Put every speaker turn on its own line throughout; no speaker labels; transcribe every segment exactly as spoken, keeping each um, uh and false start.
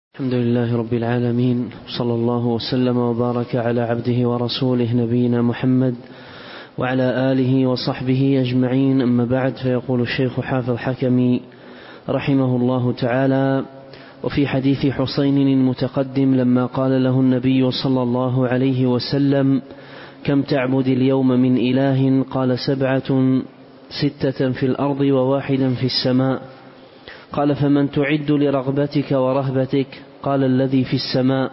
الحمد لله رب العالمين، صلى الله وسلم وبارك على عبده ورسوله نبينا محمد وعلى آله وصحبه أجمعين. أما بعد، فيقول الشيخ حافظ حكمي رحمه الله تعالى: وفي حديث حسين المتقدم لما قال له النبي صلى الله عليه وسلم: كم تعبد اليوم من إله؟ قال: سبعة، ستة في الأرض وواحدا في السماء. قال: فمن تعد لرغبتك ورهبتك؟ قال: الذي في السماء.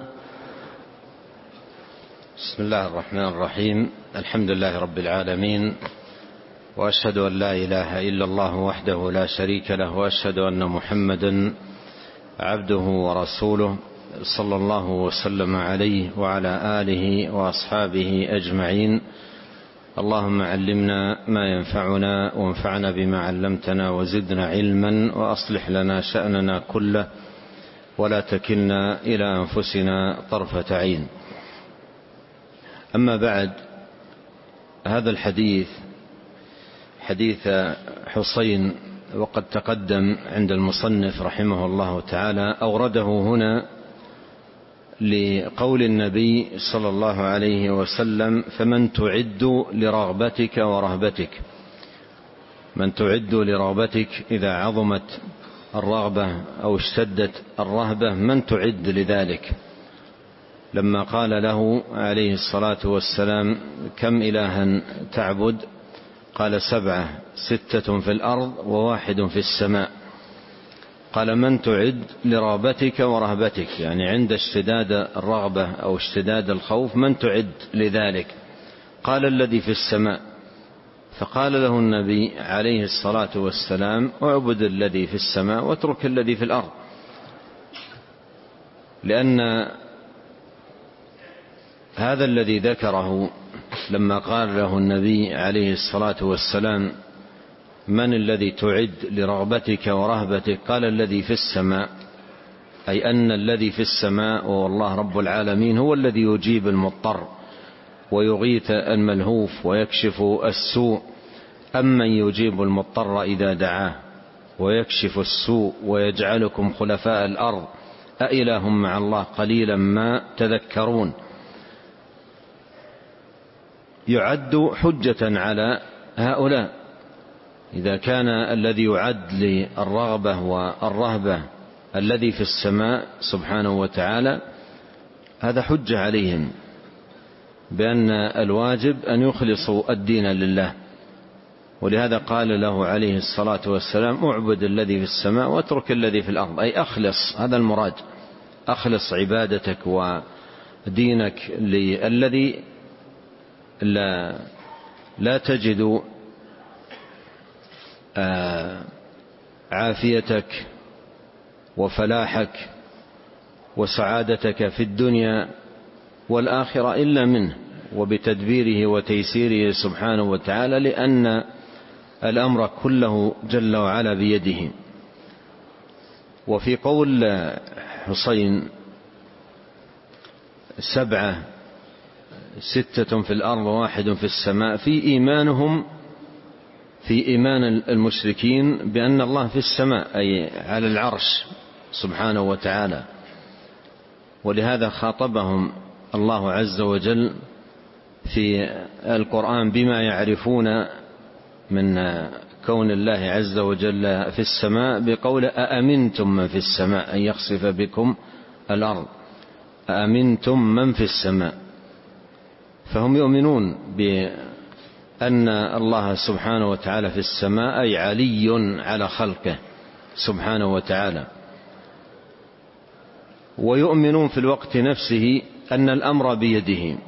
بسم الله الرحمن الرحيم. الحمد لله رب العالمين، وأشهد أن لا إله إلا الله وحده لا شريك له، وأشهد أن محمدا عبده ورسوله، صلى الله وسلم عليه وعلى آله وأصحابه أجمعين. اللهم علمنا ما ينفعنا وانفعنا بما علمتنا وزدنا علما، وأصلح لنا شأننا كله ولا تكلنا إلى أنفسنا طرفة عين. أما بعد، هذا الحديث حديث حسين، وقد تقدم عند المصنف رحمه الله تعالى، أورده هنا لقول النبي صلى الله عليه وسلم: فمن تعد لرغبتك ورهبتك. من تعد لرغبتك إذا عظمت الرغبة أو اشتدت الرهبة، من تعد لذلك. لما قال له عليه الصلاة والسلام: كم إلها تعبد؟ قال: سبعة، ستة في الأرض وواحد في السماء. قال: من تعد لرغبتك ورهبتك، يعني عند اشتداد الرغبة أو اشتداد الخوف من تعد لذلك؟ قال: الذي في السماء. فقال له النبي عليه الصلاة والسلام: اعبد الذي في السماء واترك الذي في الأرض. لأن هذا الذي ذكره لما قال له النبي عليه الصلاة والسلام: من الذي تعد لرغبتك ورهبتك؟ قال: الذي في السماء، أي أن الذي في السماء والله رب العالمين هو الذي يجيب المضطر ويغيث الملهوف ويكشف السوء. أمن يجيب المضطر إذا دعاه ويكشف السوء ويجعلكم خلفاء الأرض أإله مع الله قليلا ما تذكرون. يعد حجة على هؤلاء. إذا كان الذي يعد للرغبة والرهبة الذي في السماء سبحانه وتعالى، هذا حجة عليهم بأن الواجب أن يخلصوا الدين لله. ولهذا قال له عليه الصلاة والسلام: اعبد الذي في السماء واترك الذي في الأرض، أي أخلص. هذا المراد، أخلص عبادتك ودينك للذي لا, لا تجد عافيتك وفلاحك وسعادتك في الدنيا والآخرة إلا منه وبتدبيره وتيسيره سبحانه وتعالى، لأن الأمر كله جل وعلا بيده. وفي قول حسين: سبعة، ستة في الأرض وواحد في السماء، في إيمانهم في إيمان المشركين بأن الله في السماء، أي على العرش سبحانه وتعالى. ولهذا خاطبهم الله عز وجل في القرآن بما يعرفون من كون الله عز وجل في السماء بقول: أأمنتم من في السماء أن يخسف بكم الأرض. أأمنتم من في السماء، فهم يؤمنون بأن الله سبحانه وتعالى في السماء، أي علي على خلقه سبحانه وتعالى. ويؤمنون في الوقت نفسه أن الأمر بيده،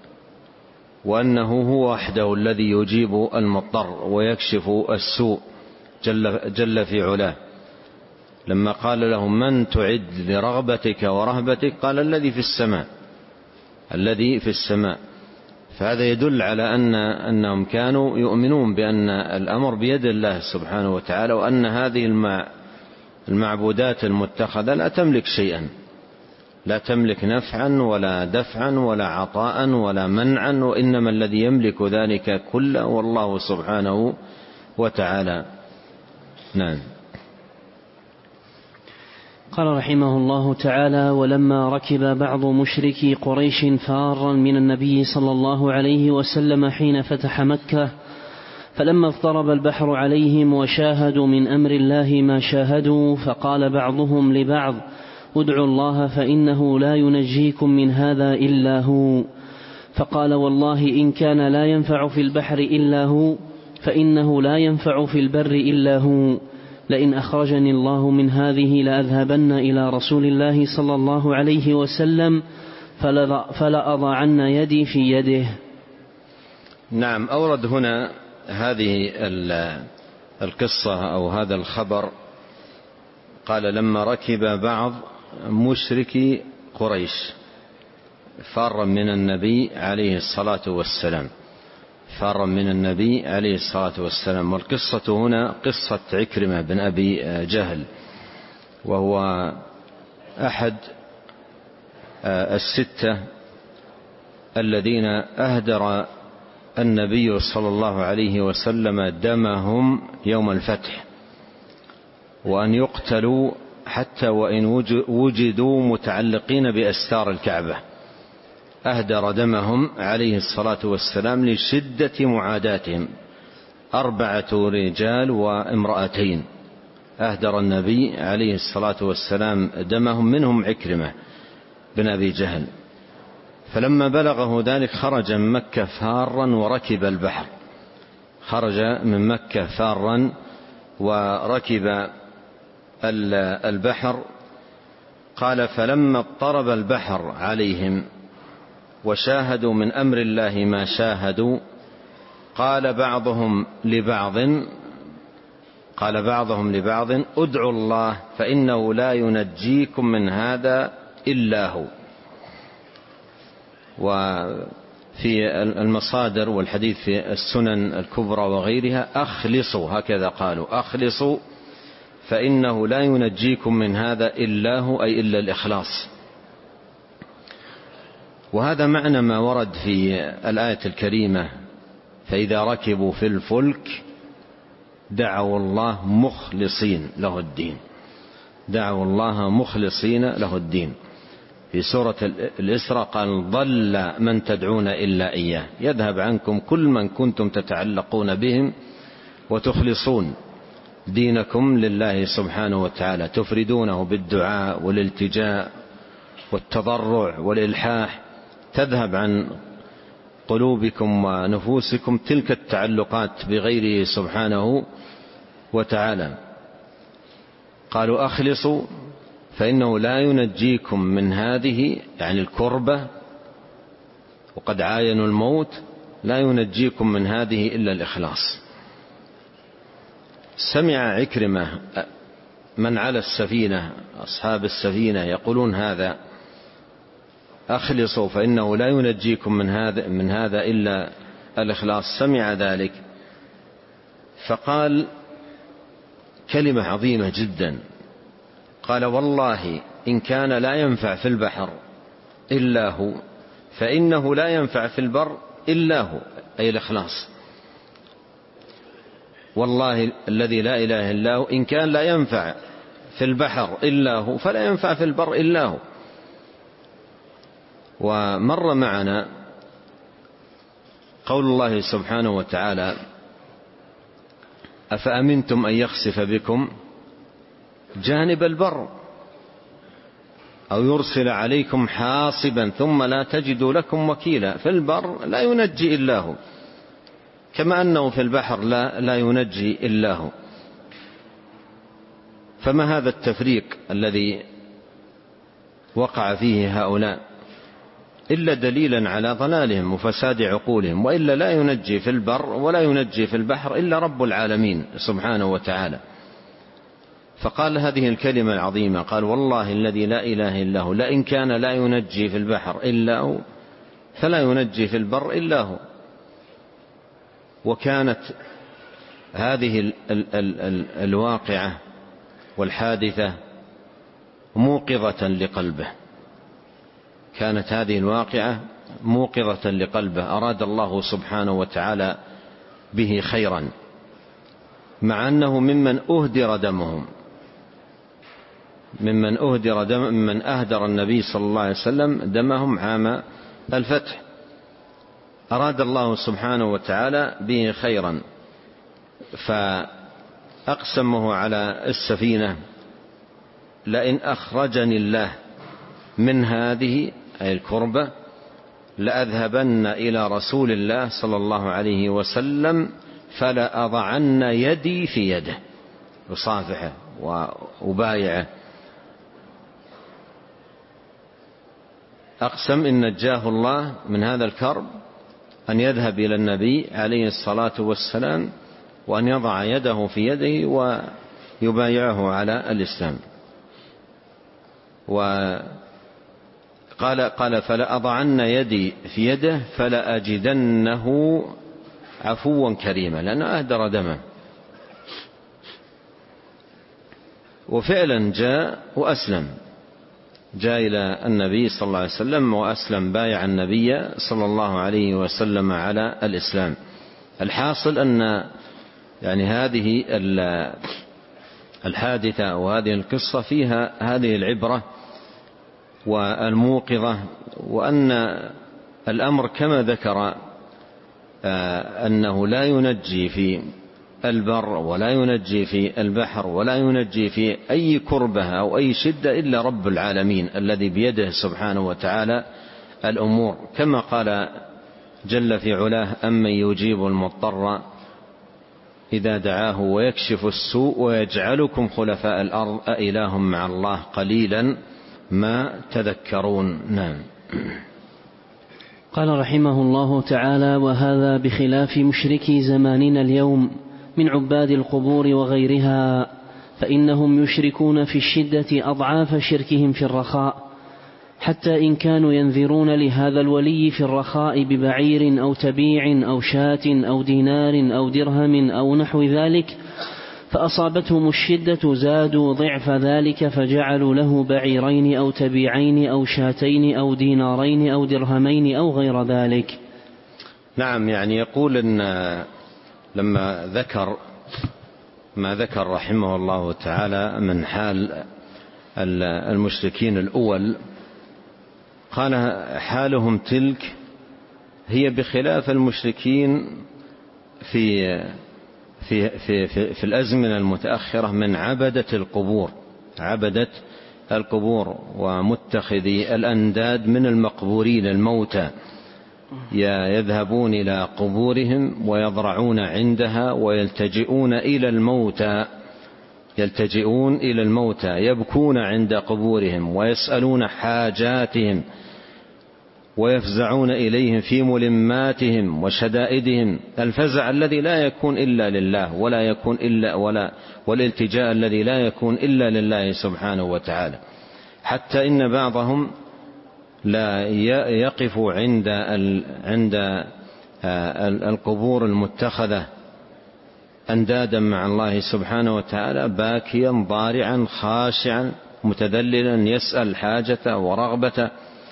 وأنه هو وحده الذي يجيب المضطر ويكشف السوء جل, جل في علاه. لما قال لهم: من تعد لرغبتك ورهبتك؟ قال: الذي في السماء، الذي في السماء. فهذا يدل على أن أنهم كانوا يؤمنون بأن الأمر بيد الله سبحانه وتعالى، وأن هذه المعبودات المتخذة لا تملك شيئا، لا تملك نفعا ولا دفعا ولا عطاء ولا منعا، وإنما الذي يملك ذلك كله والله سبحانه وتعالى. نعم.
قال رحمه الله تعالى: ولما ركب بعض مشركي قريش فارا من النبي صلى الله عليه وسلم حين فتح مكة، فلما اضطرب البحر عليهم وشاهدوا من أمر الله ما شاهدوا، فقال بعضهم لبعض: ادعوا الله فإنه لا ينجيكم من هذا إلا هو. فقال: والله إن كان لا ينفع في البحر إلا هو فإنه لا ينفع في البر إلا هو، لئن أخرجني الله من هذه لأذهبن إلى رسول الله صلى الله عليه وسلم فلأضعن يدي في يده.
نعم، أورد هنا هذه القصة أو هذا الخبر. قال: لما ركب بعض مشركي قريش فارا من النبي عليه الصلاة والسلام فارا من النبي عليه الصلاة والسلام. والقصة هنا قصة عكرمة بن أبي جهل، وهو أحد الستة الذين أهدر النبي صلى الله عليه وسلم دمهم يوم الفتح، وأن يقتلوا حتى وإن وجدوا متعلقين بأستار الكعبة. أهدر دمهم عليه الصلاة والسلام لشدة معاداتهم، أربعة رجال وامرأتين أهدر النبي عليه الصلاة والسلام دمهم، منهم عكرمة بن أبي جهل. فلما بلغه ذلك خرج من مكة فارا وركب البحر خرج من مكة فارا وركب البحر. قال: فلما اضطرب البحر عليهم وشاهدوا من أمر الله ما شاهدوا، قال بعضهم لبعض قال بعضهم لبعض ادعوا الله فإنه لا ينجيكم من هذا إلا هو. وفي المصادر والحديث في السنن الكبرى وغيرها: أخلصوا، هكذا قالوا: أخلصوا فإنه لا ينجيكم من هذا إلا هو، أي إلا الإخلاص. وهذا معنى ما ورد في الآية الكريمة: فإذا ركبوا في الفلك دعوا الله مخلصين له الدين دعوا الله مخلصين له الدين. في سورة الإسراء قال: ضل من تدعون إلا إياه يذهب عنكم كل من كنتم تتعلقون بهم وتخلصون دينكم لله سبحانه وتعالى، تفردونه بالدعاء والالتجاء والتضرع والإلحاح، تذهب عن قلوبكم ونفوسكم تلك التعلقات بغيره سبحانه وتعالى. قالوا: أخلصوا فإنه لا ينجيكم من هذه، يعني الكربة، وقد عاينوا الموت، لا ينجيكم من هذه إلا الإخلاص. سمع عكرمة من على السفينة، أصحاب السفينة، يقولون هذا: أخلصوا فإنه لا ينجيكم من هذا من هذا إلا الإخلاص. سمع ذلك فقال كلمة عظيمة جدا. قال: والله إن كان لا ينفع في البحر إلا هو فإنه لا ينفع في البر إلا هو، أي الإخلاص. والله الذي لا إله إلا هو إن كان لا ينفع في البحر إلا هو فلا ينفع في البر إلا هو. ومر معنا قول الله سبحانه وتعالى: أفأمنتم أن يخسف بكم جانب البر أو يرسل عليكم حاصبا ثم لا تجدوا لكم وكيلا. في البر لا ينجي إلا هو، كما أنه في البحر لا, لا ينجي إلا هو. فما هذا التفريق الذي وقع فيه هؤلاء إلا دليلا على ضلالهم وفساد عقولهم، وإلا لا ينجي في البر ولا ينجي في البحر إلا رب العالمين سبحانه وتعالى. فقال هذه الكلمة العظيمة، قال: والله الذي لا إله إلا هو لئن كان لا ينجي في البحر إلا هو فلا ينجي في البر إلا هو. وكانت هذه ال ال ال الواقعة والحادثة موقظة لقلبه كانت هذه الواقعة موقظة لقلبه أراد الله سبحانه وتعالى به خيرا، مع أنه ممن أهدر دمهم ممن أهدر دم ممن أهدر النبي صلى الله عليه وسلم دمهم عام الفتح. أراد الله سبحانه وتعالى به خيرا فأقسمه على السفينة: لئن أخرجني الله من هذه أي الكربة لأذهبن إلى رسول الله صلى الله عليه وسلم فلأضعن يدي في يده، يصافحه وأبايعه. أقسم إن نجاه الله من هذا الكرب أن يذهب إلى النبي عليه الصلاة والسلام وأن يضع يده في يده ويبايعه على الإسلام. وقال قال فلأضعن يدي في يده فلأجدنه عفوا كريما، لأنه أهدر دمه. وفعلا جاء وأسلم، جاء إلى النبي صلى الله عليه وسلم وأسلم، بايع النبي صلى الله عليه وسلم على الإسلام. الحاصل أن يعني هذه الحادثة وهذه القصة فيها هذه العبرة والموقظة، وأن الأمر كما ذكر أنه لا ينجي في البر ولا ينجي في البحر ولا ينجي في أي كربة أو أي شدة إلا رب العالمين الذي بيده سبحانه وتعالى الأمور، كما قال جل في علاه: أمن يجيب المضطر إذا دعاه ويكشف السوء ويجعلكم خلفاء الأرض أإله مع الله قليلا ما تذكرون. نعم.
قال رحمه الله تعالى: وهذا بخلاف مشركي زماننا اليوم من عباد القبور وغيرها، فإنهم يشركون في الشدة أضعاف شركهم في الرخاء، حتى إن كانوا ينذرون لهذا الولي في الرخاء ببعير أو تبيع أو شاة أو دينار أو درهم أو نحو ذلك، فأصابتهم الشدة زادوا ضعف ذلك فجعلوا له بعيرين أو تبيعين أو شاتين أو دينارين أو درهمين أو غير ذلك.
نعم، يعني يقول إن لما ذكر ما ذكر رحمه الله تعالى من حال المشركين الأول، قال: حالهم تلك هي بخلاف المشركين في في في في, في الأزمنة المتأخرة من عبدة القبور عبدة القبور ومتخذي الأنداد من المقبورين الموتى، يذهبون إلى قبورهم ويضرعون عندها ويلتجئون إلى الموتى يلتجئون إلى الموتى يبكون عند قبورهم ويسألون حاجاتهم ويفزعون إليهم في ملماتهم وشدائدهم، الفزع الذي لا يكون إلا لله ولا يكون إلا ولا والالتجاء الذي لا يكون إلا لله سبحانه وتعالى، حتى إن بعضهم لا يقف عند عند القبور المتخذة أندادا مع الله سبحانه وتعالى باكيا ضارعا خاشعا متذللا يسأل حاجته ورغبته.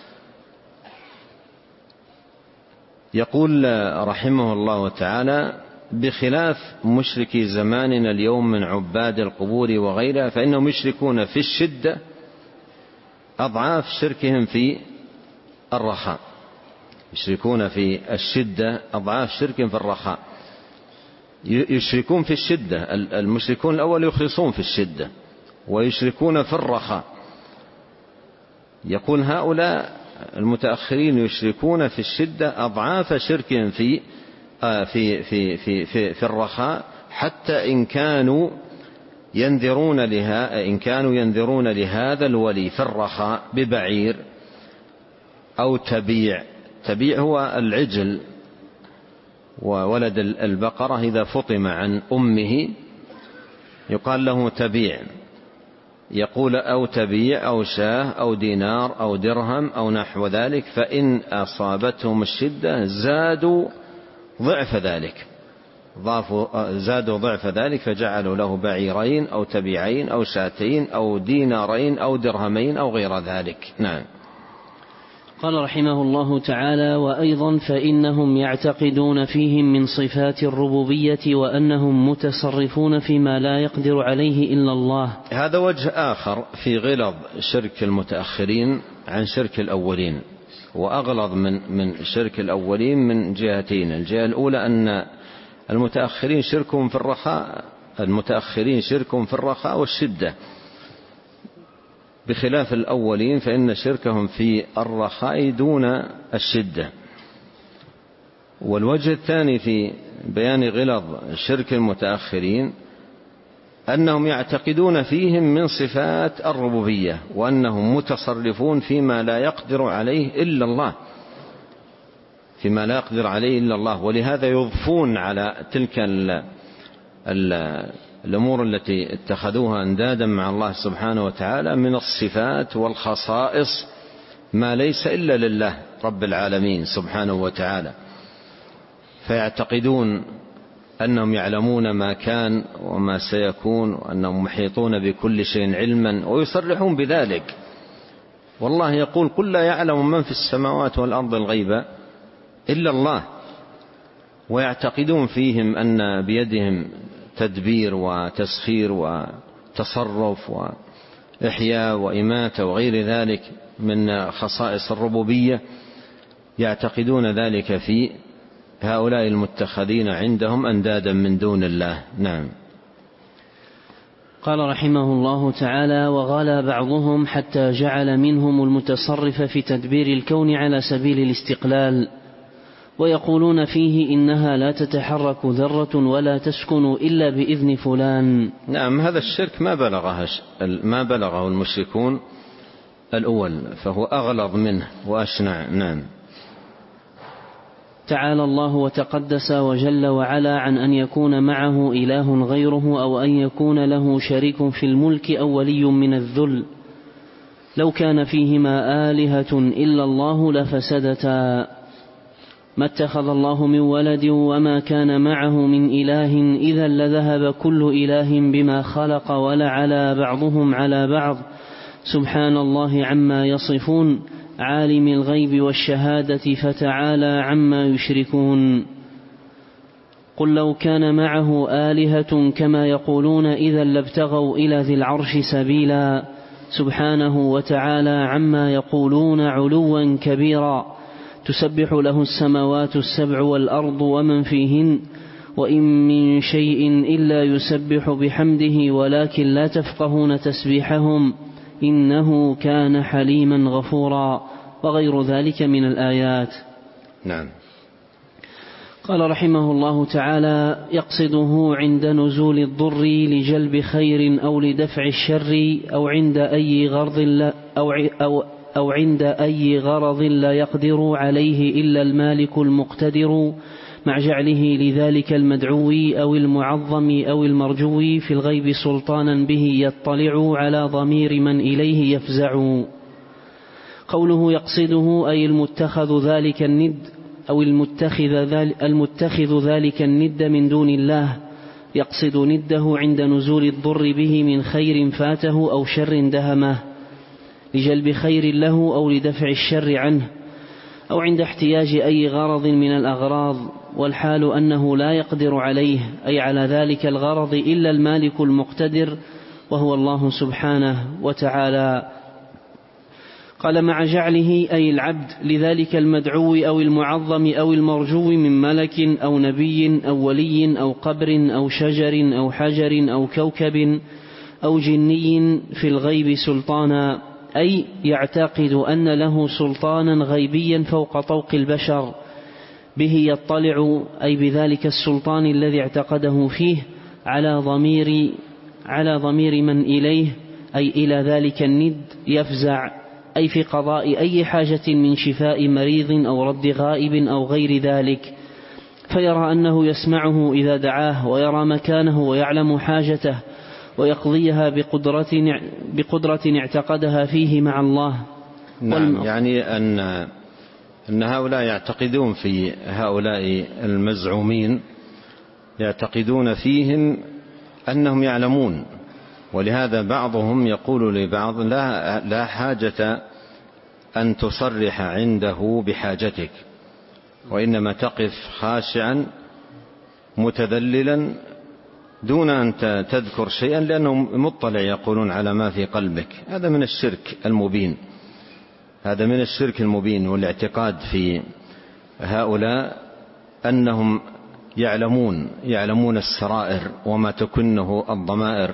يقول رحمه الله تعالى: بخلاف مشركي زماننا اليوم من عباد القبور وغيرها، فإنهم يشركون في الشدة أضعاف شركهم في الرخاء يشركون في الشدة أضعاف شركهم في الرخاء. يشركون في الشدة، المشركون الأول يخلصون في الشدة ويشركون في الرخاء. يقول هؤلاء المتأخرين يشركون في الشدة أضعاف شركهم في في في في في, في الرخاء، حتى إن كانوا ينذرون لها إن كانوا ينذرون لهذا الولي في الرخاء ببعير أو تبيع. تبيع هو العجل وولد البقرة إذا فطم عن أمه يقال له تبيع. يقول أو تبيع أو شاه أو دينار أو درهم أو نحو ذلك، فإن أصابتهم الشدة زادوا ضعف ذلك ضافوا زادوا ضعف ذلك فجعلوا له بعيرين أو تبيعين أو شاتين أو دينارين أو درهمين أو غير ذلك. نعم.
قال رحمه الله تعالى: وأيضا فإنهم يعتقدون فيهم من صفات الربوبية وأنهم متصرفون فيما لا يقدر عليه إلا الله.
هذا وجه آخر في غلظ شرك المتأخرين عن شرك الأولين، وأغلظ من من شرك الأولين من جهتين. الجهة الأولى أن المتأخرين شركهم في الرخاء المتأخرين شركهم في الرخاء والشدة، بخلاف الأولين فإن شركهم في الرخاء دون الشدة. والوجه الثاني في بيان غلظ شرك المتأخرين أنهم يعتقدون فيهم من صفات الربوبية وأنهم متصرفون فيما لا يقدر عليه إلا الله فيما لا يقدر عليه إلا الله ولهذا يضفون على تلك ال ال الأمور التي اتخذوها أندادا مع الله سبحانه وتعالى من الصفات والخصائص ما ليس إلا لله رب العالمين سبحانه وتعالى. فيعتقدون أنهم يعلمون ما كان وما سيكون وأنهم محيطون بكل شيء علما، ويصرحون بذلك. والله يقول: قل لا يعلم من في السماوات والأرض الغيب إلا الله. ويعتقدون فيهم أن بيدهم تدبير وتسخير وتصرف وإحياء وإماتة وغير ذلك من خصائص الربوبية، يعتقدون ذلك في هؤلاء المتخذين عندهم أندادا من دون الله. نعم.
قال رحمه الله تعالى: وغلا بعضهم حتى جعل منهم المتصرف في تدبير الكون على سبيل الاستقلال، ويقولون فيه إنها لا تتحرك ذرة ولا تسكن إلا بإذن فلان.
نعم، هذا الشرك ما بلغه ما بلغه المشركون الأول، فهو أغلظ منه وأشنع. نعم.
تعالى الله وتقدس وجل وعلا عن أن يكون معه إله غيره أو أن يكون له شريك في الملك أو ولي من الذل. لو كان فيهما آلهة إلا الله لفسدتا، ما اتخذ الله من ولد وما كان معه من إله إذا لذهب كل إله بما خلق ولعلى بعضهم على بعض، سبحان الله عما يصفون، عالم الغيب والشهادة فتعالى عما يشركون. قل لو كان معه آلهة كما يقولون إذا لابتغوا إلى ذي العرش سبيلا، سبحانه وتعالى عما يقولون علوا كبيرا، تسبح له السماوات السبع والأرض ومن فيهن، وإن من شيء إلا يسبح بحمده ولكن لا تفقهون تسبيحهم، إنه كان حليما غفورا، وغير ذلك من الآيات.
نعم.
قال رحمه الله تعالى: يقصده عند نزول الضر لجلب خير أو لدفع الشر أو عند أي غرض لا أو, أو, أو عند أي غرض لا يقدر عليه إلا المالك المقتدر، مع جعله لذلك المدعو أو المعظم أو المرجو في الغيب سلطانا به يطلع على ضمير من إليه يفزع. قوله يقصده أي المتخذ ذلك الند أو المتخذ ذلك, المتخذ ذلك الند من دون الله، يقصد نده عند نزول الضر به من خير فاته أو شر دهمه، لجلب خير له أو لدفع الشر عنه، أو عند احتياج أي غرض من الأغراض، والحال أنه لا يقدر عليه أي على ذلك الغرض إلا المالك المقتدر وهو الله سبحانه وتعالى. قال: مع جعله أي العبد لذلك المدعو أو المعظم أو المرجو من ملك أو نبي أو ولي أو قبر أو شجر أو حجر أو كوكب أو جني في الغيب سلطانا، أي يعتقد أن له سلطانا غيبيا فوق طوق البشر به يطلع، أي بذلك السلطان الذي اعتقده فيه على ضمير على ضمير من إليه، أي إلى ذلك الند يفزع، أي في قضاء أي حاجة من شفاء مريض أو رد غائب أو غير ذلك، فيرى أنه يسمعه إذا دعاه، ويرى مكانه ويعلم حاجته، ويقضيها بقدرة, بقدرة اعتقدها فيه مع الله.
نعم. يعني أن, أن هؤلاء يعتقدون في هؤلاء المزعومين، يعتقدون فيهم أنهم يعلمون، ولهذا بعضهم يقول لبعض: لا, لا حاجة أن تصرح عنده بحاجتك، وإنما تقف خاشعا متذللا دون أن تذكر شيئا، لأنه مطلع يقولون على ما في قلبك. هذا من الشرك المبين، هذا من الشرك المبين. والاعتقاد في هؤلاء أنهم يعلمون يعلمون السرائر وما تكنه الضمائر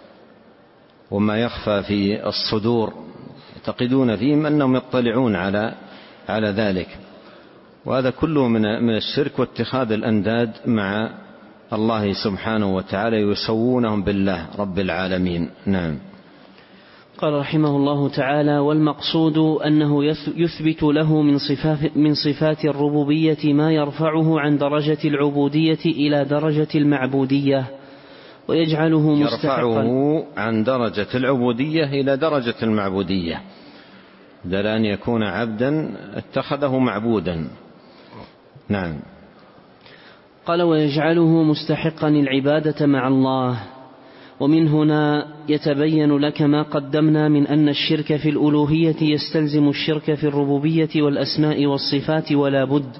وما يخفى في الصدور، يعتقدون فيهم أنهم يطلعون على على ذلك، وهذا كله من من الشرك واتخاذ الأنداد مع الله سبحانه وتعالى، يسوونهم بالله رب العالمين. نعم.
قال رحمه الله تعالى: والمقصود أنه يثبت له من صفات, من صفات الربوبية ما يرفعه عن درجة العبودية إلى درجة المعبودية، ويجعله مستحقا،
يرفعه عن درجة العبودية إلى درجة المعبودية، بدل أن يكون عبدا اتخذه معبودا. نعم.
قال: ويجعله مستحقا العبادة مع الله. ومن هنا يتبين لك ما قدمنا من أن الشرك في الألوهية يستلزم الشرك في الربوبية والأسماء والصفات ولا بد.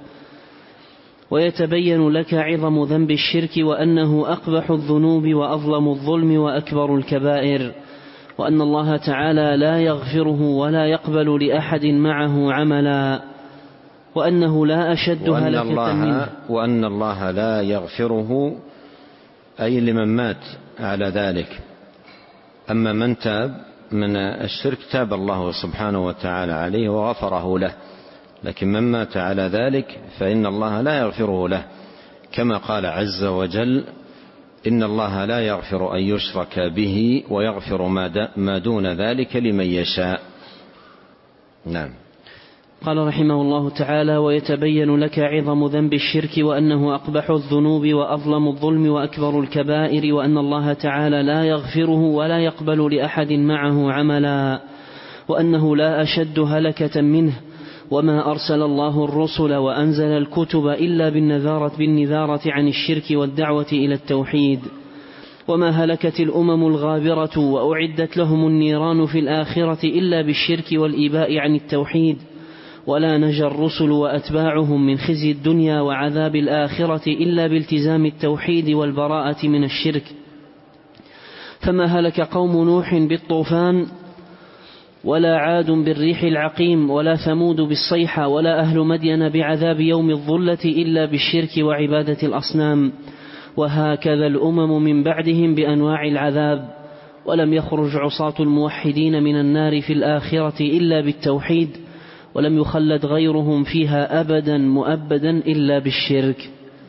ويتبين لك عظم ذنب الشرك وأنه أقبح الذنوب وأظلم الظلم وأكبر الكبائر، وأن الله تعالى لا يغفره ولا يقبل لأحد معه عملا، وأنه لا أشد هلكة منه.
وأن الله لا يغفره أي لمن مات على ذلك. أما من تاب من الشرك تاب الله سبحانه وتعالى عليه وغفره له، لكن من مات على ذلك فإن الله لا يغفره له، كما قال عز وجل: إن الله لا يغفر أن يشرك به ويغفر ما دون ذلك لمن يشاء. نعم.
قال رحمه الله تعالى: ويتبين لك عظم ذنب الشرك وأنه أقبح الذنوب وأظلم الظلم وأكبر الكبائر، وأن الله تعالى لا يغفره ولا يقبل لأحد معه عملا، وأنه لا أشد هلكة منه. وما أرسل الله الرسل وأنزل الكتب إلا بالنذارة, بالنذارة عن الشرك والدعوة إلى التوحيد. وما هلكت الأمم الغابرة وأعدت لهم النيران في الآخرة إلا بالشرك والإباء عن التوحيد. ولا نجى الرسل وأتباعهم من خزي الدنيا وعذاب الآخرة إلا بالتزام التوحيد والبراءة من الشرك. فما هلك قوم نوح بالطوفان، ولا عاد بالريح العقيم، ولا ثمود بالصيحة، ولا أهل مدين بعذاب يوم الظلة إلا بالشرك وعبادة الأصنام. وهكذا الأمم من بعدهم بأنواع العذاب. ولم يخرج عصاة الموحدين من النار في الآخرة إلا بالتوحيد، ولم يخلد غيرهم فيها أبدا مؤبدا إلا بالشرك.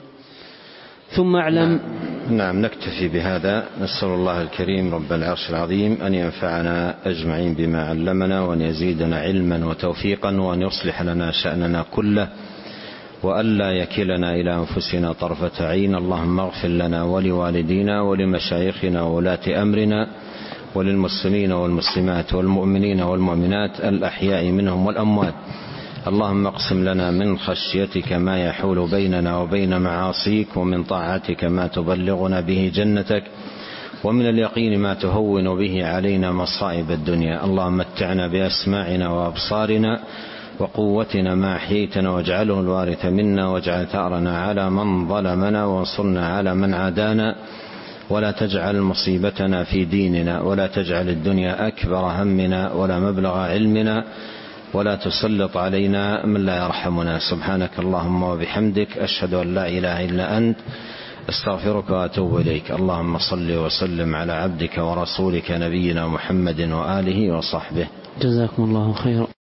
ثم اعلم.
نعم. نعم. نكتفي بهذا. نسأل الله الكريم رب العرش العظيم أن ينفعنا أجمعين بما علمنا، وأن يزيدنا علما وتوفيقا، وأن يصلح لنا شأننا كله، وألا يكلنا إلى أنفسنا طرفة عين. اللهم اغفر لنا ولوالدينا ولمشايخنا وولاة أمرنا وللمسلمين والمسلمات والمؤمنين والمؤمنات الأحياء منهم والأموات. اللهم اقسم لنا من خشيتك ما يحول بيننا وبين معاصيك، ومن طاعتك ما تبلغنا به جنتك، ومن اليقين ما تهون به علينا مصائب الدنيا. اللهم متعنا بأسماعنا وأبصارنا وقوتنا ما أحييتنا، واجعله الوارث منا، واجعل ثأرنا على من ظلمنا، وانصرنا على من عادانا، ولا تجعل مصيبتنا في ديننا، ولا تجعل الدنيا أكبر همنا ولا مبلغ علمنا، ولا تسلط علينا من لا يرحمنا. سبحانك اللهم وبحمدك، أشهد أن لا إله إلا أنت، استغفرك وأتوب إليك. اللهم صل وسلم على عبدك ورسولك نبينا محمد وآله وصحبه.
جزاكم الله خيرا.